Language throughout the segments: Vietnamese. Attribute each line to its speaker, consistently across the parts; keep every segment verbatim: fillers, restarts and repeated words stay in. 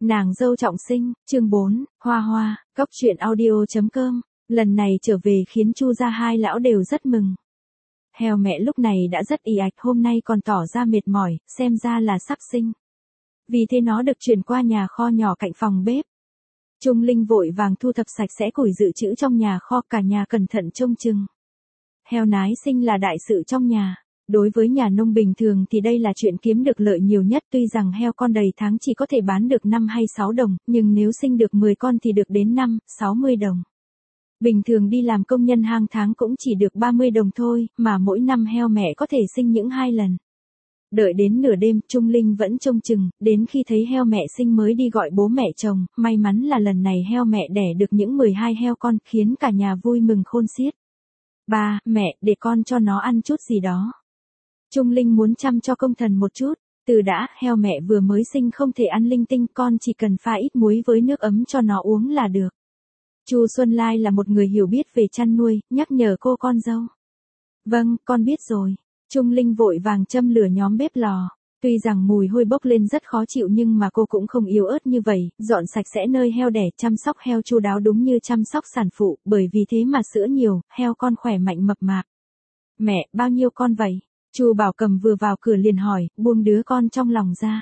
Speaker 1: Nàng dâu trọng sinh, chương bốn, Hoa Hoa, Cóc truyện audio chấm com, lần này trở về khiến Chu gia hai lão đều rất mừng. Heo mẹ lúc này đã rất ì ạch, hôm nay còn tỏ ra mệt mỏi, xem ra là sắp sinh. Vì thế nó được chuyển qua nhà kho nhỏ cạnh phòng bếp. Trung Linh vội vàng thu thập sạch sẽ củi dự trữ trong nhà kho, cả nhà cẩn thận trông chừng. Heo nái sinh là đại sự trong nhà. Đối với nhà nông bình thường thì đây là chuyện kiếm được lợi nhiều nhất, tuy rằng heo con đầy tháng chỉ có thể bán được năm hay sáu đồng, nhưng nếu sinh được mười con thì được đến năm, sáu mươi đồng. Bình thường đi làm công nhân hàng tháng cũng chỉ được ba mươi đồng thôi, mà mỗi năm heo mẹ có thể sinh những hai lần. Đợi đến nửa đêm, Trung Linh vẫn trông chừng, đến khi thấy heo mẹ sinh mới đi gọi bố mẹ chồng, may mắn là lần này heo mẹ đẻ được những mười hai heo con, khiến cả nhà vui mừng khôn xiết. Ba, mẹ, để con cho nó ăn chút gì đó. Trung Linh muốn chăm cho công thần một chút, từ đã, heo mẹ vừa mới sinh không thể ăn linh tinh, con chỉ cần pha ít muối với nước ấm cho nó uống là được. Chu Xuân Lai là một người hiểu biết về chăn nuôi, nhắc nhở cô con dâu. Vâng, con biết rồi. Trung Linh vội vàng châm lửa nhóm bếp lò. Tuy rằng mùi hôi bốc lên rất khó chịu nhưng mà cô cũng không yếu ớt như vậy, dọn sạch sẽ nơi heo đẻ, chăm sóc heo chu đáo đúng như chăm sóc sản phụ, bởi vì thế mà sữa nhiều, heo con khỏe mạnh mập mạp. Mẹ, bao nhiêu con vậy? Chu Bảo Cầm vừa vào cửa liền hỏi, buông đứa con trong lòng ra.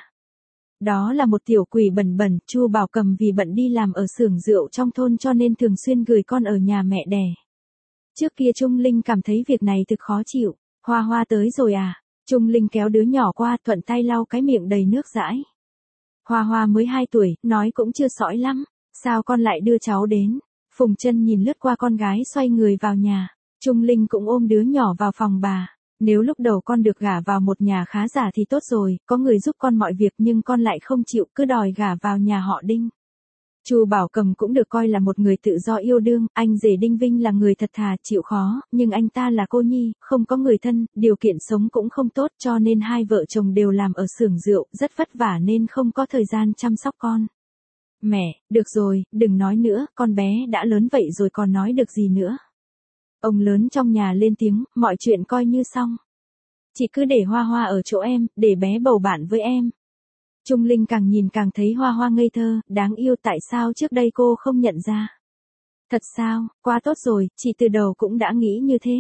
Speaker 1: Đó là một tiểu quỷ bẩn bẩn, Chu Bảo Cầm vì bận đi làm ở xưởng rượu trong thôn cho nên thường xuyên gửi con ở nhà mẹ đẻ. Trước kia Trung Linh cảm thấy việc này thực khó chịu. Hoa Hoa tới rồi à? Trung Linh kéo đứa nhỏ qua, thuận tay lau cái miệng đầy nước dãi. Hoa Hoa mới hai tuổi, nói cũng chưa sõi lắm. Sao con lại đưa cháu đến? Phùng Chân nhìn lướt qua con gái xoay người vào nhà. Trung Linh cũng ôm đứa nhỏ vào phòng bà. Nếu lúc đầu con được gả vào một nhà khá giả thì tốt rồi, có người giúp con mọi việc nhưng con lại không chịu, cứ đòi gả vào nhà họ Đinh. Chu Bảo Cầm cũng được coi là một người tự do yêu đương, anh rể Đinh Vinh là người thật thà, chịu khó, nhưng anh ta là cô nhi, không có người thân, điều kiện sống cũng không tốt cho nên hai vợ chồng đều làm ở xưởng rượu, rất vất vả nên không có thời gian chăm sóc con. Mẹ, được rồi, đừng nói nữa, con bé đã lớn vậy rồi còn nói được gì nữa. Ông lớn trong nhà lên tiếng, mọi chuyện coi như xong. Chị cứ để Hoa Hoa ở chỗ em, để bé bầu bạn với em. Trung Linh càng nhìn càng thấy Hoa Hoa ngây thơ, đáng yêu, tại sao trước đây cô không nhận ra. Thật sao, quá tốt rồi, chị từ đầu cũng đã nghĩ như thế.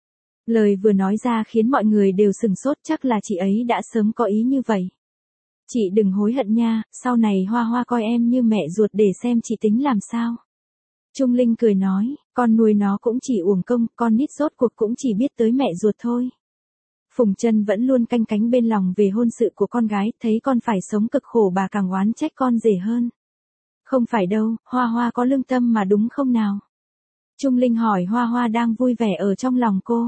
Speaker 1: Lời vừa nói ra khiến mọi người đều sừng sốt, chắc là chị ấy đã sớm có ý như vậy. Chị đừng hối hận nha, sau này Hoa Hoa coi em như mẹ ruột để xem chị tính làm sao. Trung Linh cười nói, con nuôi nó cũng chỉ uổng công, con nít rốt cuộc cũng chỉ biết tới mẹ ruột thôi. Phùng Chân vẫn luôn canh cánh bên lòng về hôn sự của con gái, thấy con phải sống cực khổ bà càng oán trách con rể hơn. Không phải đâu, Hoa Hoa có lương tâm mà đúng không nào? Trung Linh hỏi Hoa Hoa đang vui vẻ ở trong lòng cô.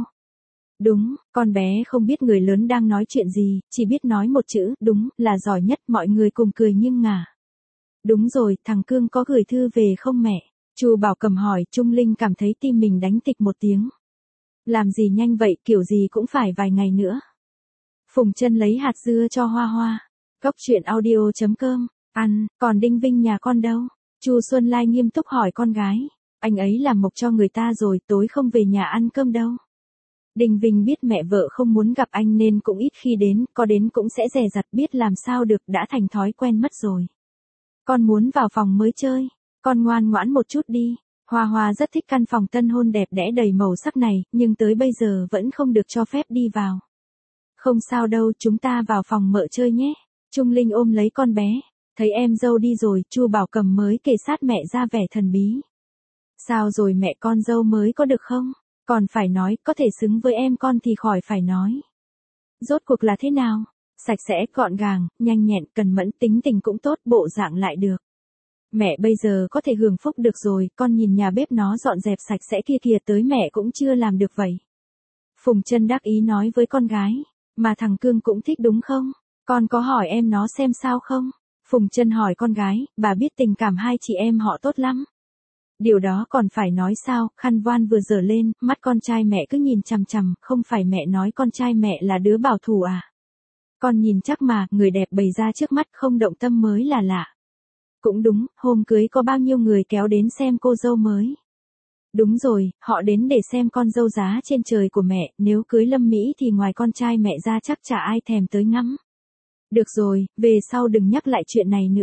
Speaker 1: Đúng, con bé không biết người lớn đang nói chuyện gì, chỉ biết nói một chữ, đúng, là giỏi nhất, mọi người cùng cười nghiêng ngả. Đúng rồi, thằng Cương có gửi thư về không mẹ? Chu Bảo Cầm hỏi, Trung Linh cảm thấy tim mình đánh tịch một tiếng. Làm gì nhanh vậy, kiểu gì cũng phải vài ngày nữa. Phùng Chân lấy hạt dưa cho Hoa Hoa. Cóc truyện audio chấm com, ăn, còn Đinh Vinh nhà con đâu? Chu Xuân Lai nghiêm túc hỏi con gái. Anh ấy làm mộc cho người ta rồi, tối không về nhà ăn cơm đâu. Đinh Vinh biết mẹ vợ không muốn gặp anh nên cũng ít khi đến, có đến cũng sẽ dè dặt, biết làm sao được, đã thành thói quen mất rồi. Con muốn vào phòng mới chơi. Con ngoan ngoãn một chút đi. Hoa Hoa rất thích căn phòng tân hôn đẹp đẽ đầy màu sắc này, nhưng tới bây giờ vẫn không được cho phép đi vào. Không sao đâu, chúng ta vào phòng mợ chơi nhé. Trung Linh ôm lấy con bé. Thấy em dâu đi rồi, Chu Bảo Cầm mới kề sát mẹ ra vẻ thần bí. Sao rồi mẹ, con dâu mới có được không? Còn phải nói, có thể xứng với em con thì khỏi phải nói. Rốt cuộc là thế nào? Sạch sẽ, gọn gàng, nhanh nhẹn, cần mẫn, tính tình cũng tốt, bộ dạng lại được. Mẹ bây giờ có thể hưởng phúc được rồi, con nhìn nhà bếp nó dọn dẹp sạch sẽ kia kìa, tới mẹ cũng chưa làm được vậy. Phùng Chân đắc ý nói với con gái, mà thằng Cương cũng thích đúng không? Con có hỏi em nó xem sao không? Phùng Chân hỏi con gái, bà biết tình cảm hai chị em họ tốt lắm. Điều đó còn phải nói sao, khăn voan vừa dở lên, mắt con trai mẹ cứ nhìn chằm chằm, không phải mẹ nói con trai mẹ là đứa bảo thủ à? Con nhìn chắc mà, người đẹp bày ra trước mắt không động tâm mới là lạ. Cũng đúng, hôm cưới có bao nhiêu người kéo đến xem cô dâu mới. Đúng rồi, họ đến để xem con dâu giá trên trời của mẹ, nếu cưới Lâm Mỹ thì ngoài con trai mẹ ra chắc chả ai thèm tới ngắm. Được rồi, về sau đừng nhắc lại chuyện này nữa.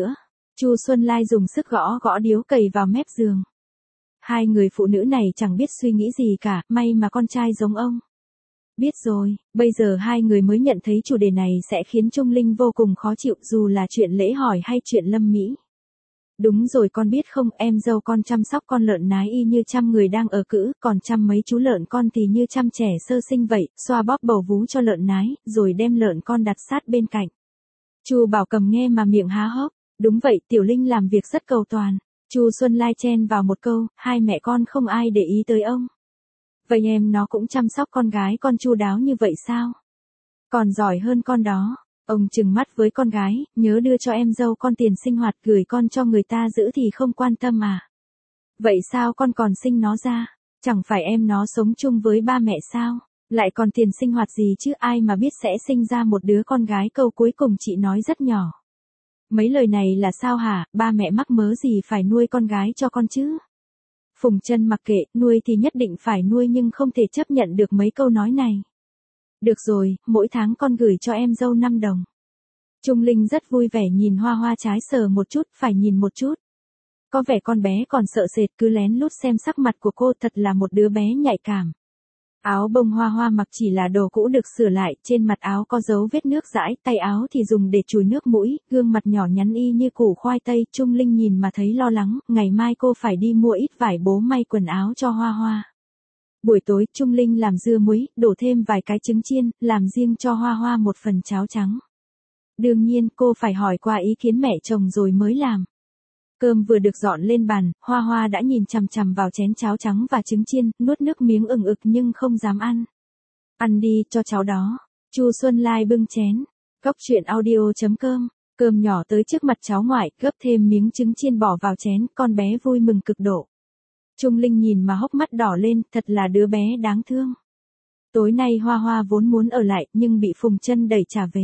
Speaker 1: Chu Xuân Lai dùng sức gõ gõ điếu cày vào mép giường. Hai người phụ nữ này chẳng biết suy nghĩ gì cả, may mà con trai giống ông. Biết rồi, bây giờ hai người mới nhận thấy chủ đề này sẽ khiến Trung Linh vô cùng khó chịu dù là chuyện lễ hỏi hay chuyện Lâm Mỹ. Đúng rồi, con biết không, em dâu con chăm sóc con lợn nái y như chăm người đang ở cữ, còn chăm mấy chú lợn con thì như chăm trẻ sơ sinh vậy, xoa bóp bầu vú cho lợn nái, rồi đem lợn con đặt sát bên cạnh. Chu Bảo Cầm nghe mà miệng há hốc, đúng vậy, Tiểu Linh làm việc rất cầu toàn. Chu Xuân Lai chen vào một câu, hai mẹ con không ai để ý tới ông. Vậy em nó cũng chăm sóc con gái con chu đáo như vậy sao? Còn giỏi hơn con đó. Ông trừng mắt với con gái, nhớ đưa cho em dâu con tiền sinh hoạt, gửi con cho người ta giữ thì không quan tâm à? Vậy sao con còn sinh nó ra? Chẳng phải em nó sống chung với ba mẹ sao? Lại còn tiền sinh hoạt gì chứ, ai mà biết sẽ sinh ra một đứa con gái, câu cuối cùng chị nói rất nhỏ. Mấy lời này là sao hả, ba mẹ mắc mớ gì phải nuôi con gái cho con chứ? Phùng Trân mặc kệ, nuôi thì nhất định phải nuôi nhưng không thể chấp nhận được mấy câu nói này. Được rồi, mỗi tháng con gửi cho em dâu năm đồng. Trung Linh rất vui vẻ nhìn Hoa Hoa trái sờ một chút, phải nhìn một chút. Có vẻ con bé còn sợ sệt, cứ lén lút xem sắc mặt của cô, thật là một đứa bé nhạy cảm. Áo bông Hoa Hoa mặc chỉ là đồ cũ được sửa lại, trên mặt áo có dấu vết nước dãi, tay áo thì dùng để chùi nước mũi, gương mặt nhỏ nhắn y như củ khoai tây. Trung Linh nhìn mà thấy lo lắng, ngày mai cô phải đi mua ít vải bố may quần áo cho Hoa Hoa. Buổi tối, Trung Linh làm dưa muối, đổ thêm vài cái trứng chiên, làm riêng cho Hoa Hoa một phần cháo trắng. Đương nhiên, cô phải hỏi qua ý kiến mẹ chồng rồi mới làm. Cơm vừa được dọn lên bàn, Hoa Hoa đã nhìn chằm chằm vào chén cháo trắng và trứng chiên, nuốt nước miếng ừng ực nhưng không dám ăn. Ăn đi, cho cháu đó. Chu Xuân Lai bưng chén. Cóc truyện audio chấm com. Cơm nhỏ tới trước mặt cháu ngoại, gấp thêm miếng trứng chiên bỏ vào chén, con bé vui mừng cực độ. Trung Linh nhìn mà hốc mắt đỏ lên, thật là đứa bé đáng thương. Tối nay Hoa Hoa vốn muốn ở lại, nhưng bị Phùng Trân đẩy trả về.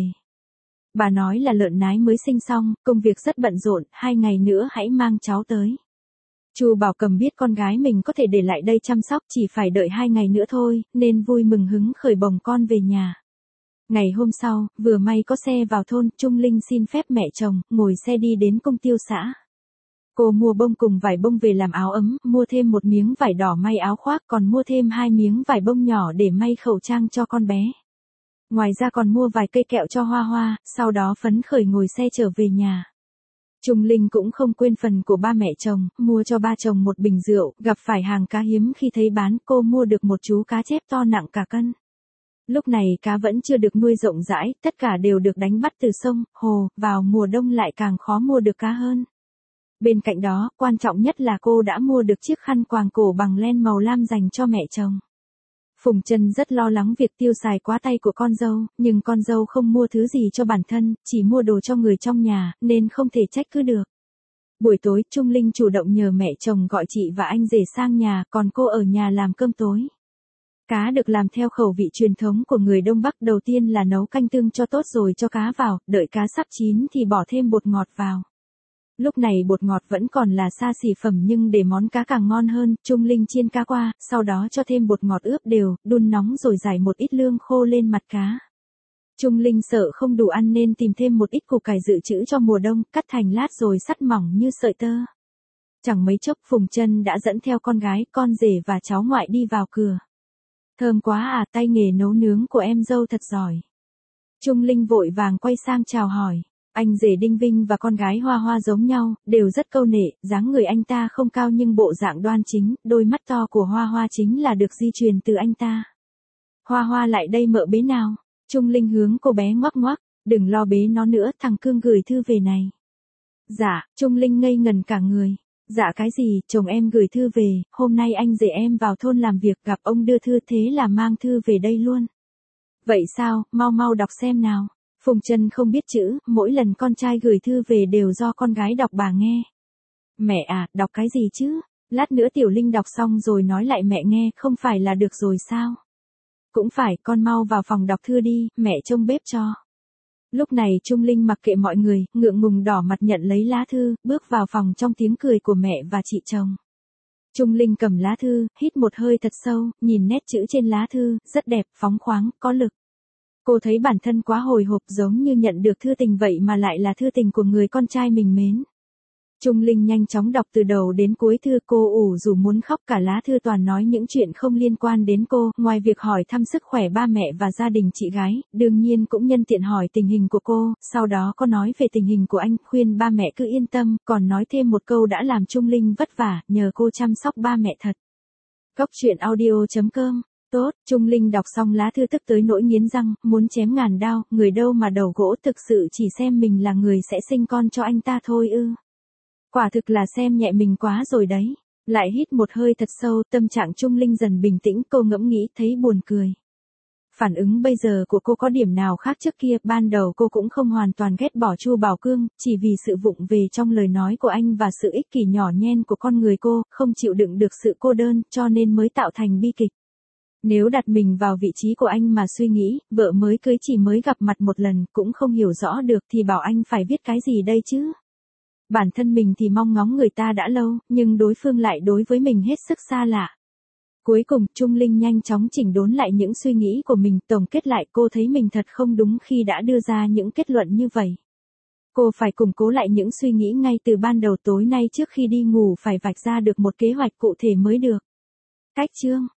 Speaker 1: Bà nói là lợn nái mới sinh xong, công việc rất bận rộn, hai ngày nữa hãy mang cháu tới. Chu Bảo Cầm biết con gái mình có thể để lại đây chăm sóc, chỉ phải đợi hai ngày nữa thôi, nên vui mừng hứng khởi bồng con về nhà. Ngày hôm sau, vừa may có xe vào thôn, Trung Linh xin phép mẹ chồng, ngồi xe đi đến công tiêu xã. Cô mua bông cùng vải bông về làm áo ấm, mua thêm một miếng vải đỏ may áo khoác, còn mua thêm hai miếng vải bông nhỏ để may khẩu trang cho con bé. Ngoài ra còn mua vài cây kẹo cho Hoa Hoa, sau đó phấn khởi ngồi xe trở về nhà. Trung Linh cũng không quên phần của ba mẹ chồng, mua cho ba chồng một bình rượu, gặp phải hàng cá hiếm khi thấy bán, cô mua được một chú cá chép to nặng cả cân. Lúc này cá vẫn chưa được nuôi rộng rãi, tất cả đều được đánh bắt từ sông, hồ, vào mùa đông lại càng khó mua được cá hơn. Bên cạnh đó, quan trọng nhất là cô đã mua được chiếc khăn quàng cổ bằng len màu lam dành cho mẹ chồng. Phùng Trân rất lo lắng việc tiêu xài quá tay của con dâu, nhưng con dâu không mua thứ gì cho bản thân, chỉ mua đồ cho người trong nhà, nên không thể trách cứ được. Buổi tối, Trung Linh chủ động nhờ mẹ chồng gọi chị và anh rể sang nhà, còn cô ở nhà làm cơm tối. Cá được làm theo khẩu vị truyền thống của người Đông Bắc, đầu tiên là nấu canh tương cho tốt rồi cho cá vào, đợi cá sắp chín thì bỏ thêm bột ngọt vào. Lúc này bột ngọt vẫn còn là xa xỉ phẩm nhưng để món cá càng ngon hơn, Trung Linh chiên cá qua, sau đó cho thêm bột ngọt ướp đều, đun nóng rồi rải một ít lương khô lên mặt cá. Trung Linh sợ không đủ ăn nên tìm thêm một ít củ cải dự trữ cho mùa đông, cắt thành lát rồi sắt mỏng như sợi tơ. Chẳng mấy chốc Phùng Trân đã dẫn theo con gái, con rể và cháu ngoại đi vào cửa. Thơm quá à, tay nghề nấu nướng của em dâu thật giỏi. Trung Linh vội vàng quay sang chào hỏi. Anh rể Đinh Vinh và con gái Hoa Hoa giống nhau, đều rất câu nệ, dáng người anh ta không cao nhưng bộ dạng đoan chính, đôi mắt to của Hoa Hoa chính là được di truyền từ anh ta. Hoa Hoa lại đây mợ bế nào. Trung Linh hướng cô bé ngoắc ngoắc, đừng lo bế nó nữa, thằng Cương gửi thư về này. Dạ, Trung Linh ngây ngần cả người. Dạ cái gì, chồng em gửi thư về, hôm nay anh rể em vào thôn làm việc gặp ông đưa thư, thế là mang thư về đây luôn. Vậy sao, mau mau đọc xem nào. Phùng Trân không biết chữ, mỗi lần con trai gửi thư về đều do con gái đọc bà nghe. Mẹ à, đọc cái gì chứ? Lát nữa Tiểu Linh đọc xong rồi nói lại mẹ nghe, không phải là được rồi sao? Cũng phải, con mau vào phòng đọc thư đi, mẹ trông bếp cho. Lúc này Trung Linh mặc kệ mọi người, ngượng ngùng đỏ mặt nhận lấy lá thư, bước vào phòng trong tiếng cười của mẹ và chị chồng. Trung Linh cầm lá thư, hít một hơi thật sâu, nhìn nét chữ trên lá thư, rất đẹp, phóng khoáng, có lực. Cô thấy bản thân quá hồi hộp, giống như nhận được thư tình vậy mà lại là thư tình của người con trai mình mến. Trung Linh nhanh chóng đọc từ đầu đến cuối thư, cô ủ rũ muốn khóc, cả lá thư toàn nói những chuyện không liên quan đến cô, ngoài việc hỏi thăm sức khỏe ba mẹ và gia đình chị gái, đương nhiên cũng nhân tiện hỏi tình hình của cô, sau đó có nói về tình hình của anh, khuyên ba mẹ cứ yên tâm, còn nói thêm một câu đã làm Trung Linh vất vả, nhờ cô chăm sóc ba mẹ thật. Góc truyện audio chấm com. Tốt, Trung Linh đọc xong lá thư tức tới nỗi nghiến răng, muốn chém ngàn đao, người đâu mà đầu gỗ, thực sự chỉ xem mình là người sẽ sinh con cho anh ta thôi ư. Quả thực là xem nhẹ mình quá rồi đấy. Lại hít một hơi thật sâu, tâm trạng Trung Linh dần bình tĩnh, cô ngẫm nghĩ thấy buồn cười. Phản ứng bây giờ của cô có điểm nào khác trước kia, ban đầu cô cũng không hoàn toàn ghét bỏ Chu Bảo Cương, chỉ vì sự vụng về trong lời nói của anh và sự ích kỷ nhỏ nhen của con người cô, không chịu đựng được sự cô đơn, cho nên mới tạo thành bi kịch. Nếu đặt mình vào vị trí của anh mà suy nghĩ, vợ mới cưới chỉ mới gặp mặt một lần, cũng không hiểu rõ được thì bảo anh phải viết cái gì đây chứ? Bản thân mình thì mong ngóng người ta đã lâu, nhưng đối phương lại đối với mình hết sức xa lạ. Cuối cùng, Trung Linh nhanh chóng chỉnh đốn lại những suy nghĩ của mình, tổng kết lại cô thấy mình thật không đúng khi đã đưa ra những kết luận như vậy. Cô phải củng cố lại những suy nghĩ ngay từ ban đầu, tối nay trước khi đi ngủ phải vạch ra được một kế hoạch cụ thể mới được. Cách chương